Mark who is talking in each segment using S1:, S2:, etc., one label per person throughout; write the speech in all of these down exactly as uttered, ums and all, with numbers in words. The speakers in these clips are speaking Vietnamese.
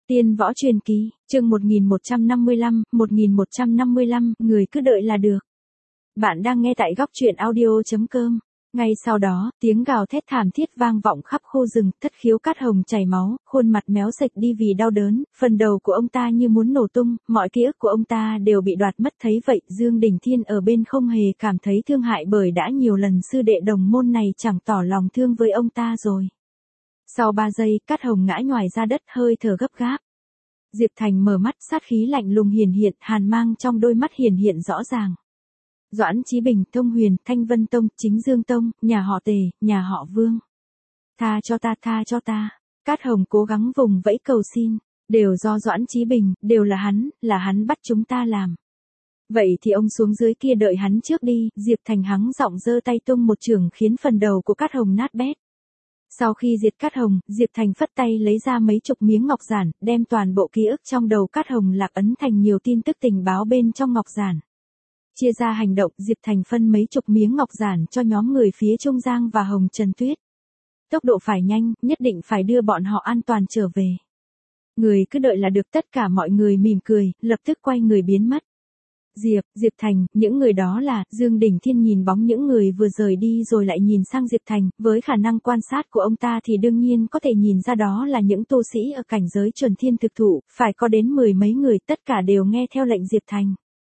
S1: Tiên võ truyền kỳ, chương một nghìn một trăm năm mươi lăm, một nghìn một trăm năm mươi lăm, người cứ đợi là được. Bạn đang nghe tại góc truyện audio.com. Ngay sau đó, tiếng gào thét thảm thiết vang vọng khắp khu rừng, Thất Khiếu Cát Hồng chảy máu, khuôn mặt méo sạch đi vì đau đớn, phần đầu của ông ta như muốn nổ tung, mọi ký ức của ông ta đều bị đoạt mất. Thấy vậy, Dương Đình Thiên ở bên không hề cảm thấy thương hại bởi đã nhiều lần sư đệ đồng môn này chẳng tỏ lòng thương với ông ta rồi. Sau ba giây, Cát Hồng ngã nhoài ra đất, hơi thở gấp gáp. Diệp Thành mở mắt, sát khí lạnh lùng hiển hiện, hàn mang trong đôi mắt hiển hiện rõ ràng. Doãn Chí Bình, Thông Huyền, Thanh Vân Tông, Chính Dương Tông, nhà họ Tề, nhà họ Vương. Tha cho ta, tha cho ta. Cát Hồng cố gắng vùng vẫy cầu xin. Đều do Doãn Chí Bình, đều là hắn, là hắn bắt chúng ta làm. Vậy thì ông xuống dưới kia đợi hắn trước đi. Diệp Thành hắng giọng giơ tay tung một chưởng khiến phần đầu của Cát Hồng nát bét. Sau khi diệt Cát Hồng, Diệp Thành phất tay lấy ra mấy chục miếng ngọc giản, đem toàn bộ ký ức trong đầu Cát Hồng lạc ấn thành nhiều tin tức tình báo bên trong ngọc giản. Chia ra hành động, Diệp Thành phân mấy chục miếng ngọc giản cho nhóm người phía Trung Giang và Hồng Trần Tuyết. Tốc độ phải nhanh, nhất định phải đưa bọn họ an toàn trở về. Người cứ đợi là được. Tất cả mọi người mỉm cười, lập tức quay người biến mất. Diệp, Diệp Thành, những người đó là, Dương Đình Thiên nhìn bóng những người vừa rời đi rồi lại nhìn sang Diệp Thành, với khả năng quan sát của ông ta thì đương nhiên có thể nhìn ra đó là những tu sĩ ở cảnh giới chuẩn thiên thực thụ, phải có đến mười mấy người, tất cả đều nghe theo lệnh Diệp Thành.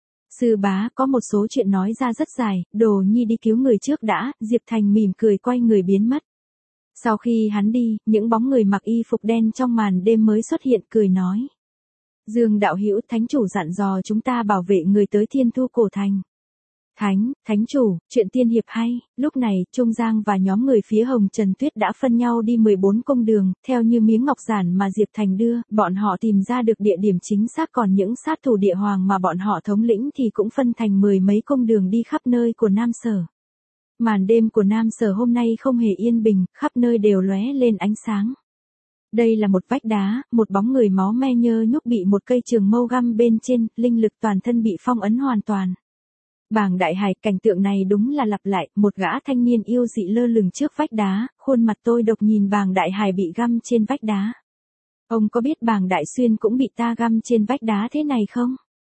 S1: Sư bá, có một số chuyện nói ra rất dài, Đồ Nhi đi cứu người trước đã. Diệp Thành mỉm cười quay người biến mất. Sau khi hắn đi, những bóng người mặc y phục đen trong màn đêm mới xuất hiện, cười nói. Dương đạo hữu, thánh chủ dặn dò chúng ta bảo vệ người tới Thiên Thu Cổ Thành. Thánh, thánh chủ, chuyện tiên hiệp hay. Lúc này, Trung Giang và nhóm người phía Hồng Trần Tuyết đã phân nhau đi mười bốn cung đường, theo như miếng ngọc giản mà Diệp Thành đưa, bọn họ tìm ra được địa điểm chính xác, còn những sát thủ địa hoàng mà bọn họ thống lĩnh thì cũng phân thành mười mấy cung đường đi khắp nơi của Nam Sở. Màn đêm của Nam Sở hôm nay không hề yên bình, khắp nơi đều lóe lên ánh sáng. Đây là một vách đá, một bóng người máu me nhơ nhúc bị một cây trường mâu găm bên trên, linh lực toàn thân bị phong ấn hoàn toàn. Bàng Đại Hải, cảnh tượng này đúng là lặp lại, một gã thanh niên yêu dị lơ lửng trước vách đá, khuôn mặt tôi độc nhìn Bàng Đại Hải bị găm trên vách đá. Ông có biết Bàng Đại Xuyên cũng bị ta găm trên vách đá thế này không?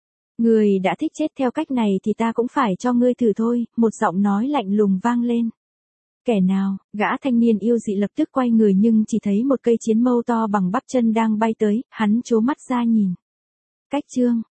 S1: Người đã thích chết theo cách này thì ta cũng phải cho ngươi thử thôi, một giọng nói lạnh lùng vang lên. Kẻ nào? Gã thanh niên yêu dị lập tức quay người nhưng chỉ thấy một cây chiến mâu to bằng bắp chân đang bay tới, hắn trố mắt ra nhìn. Cách Trương,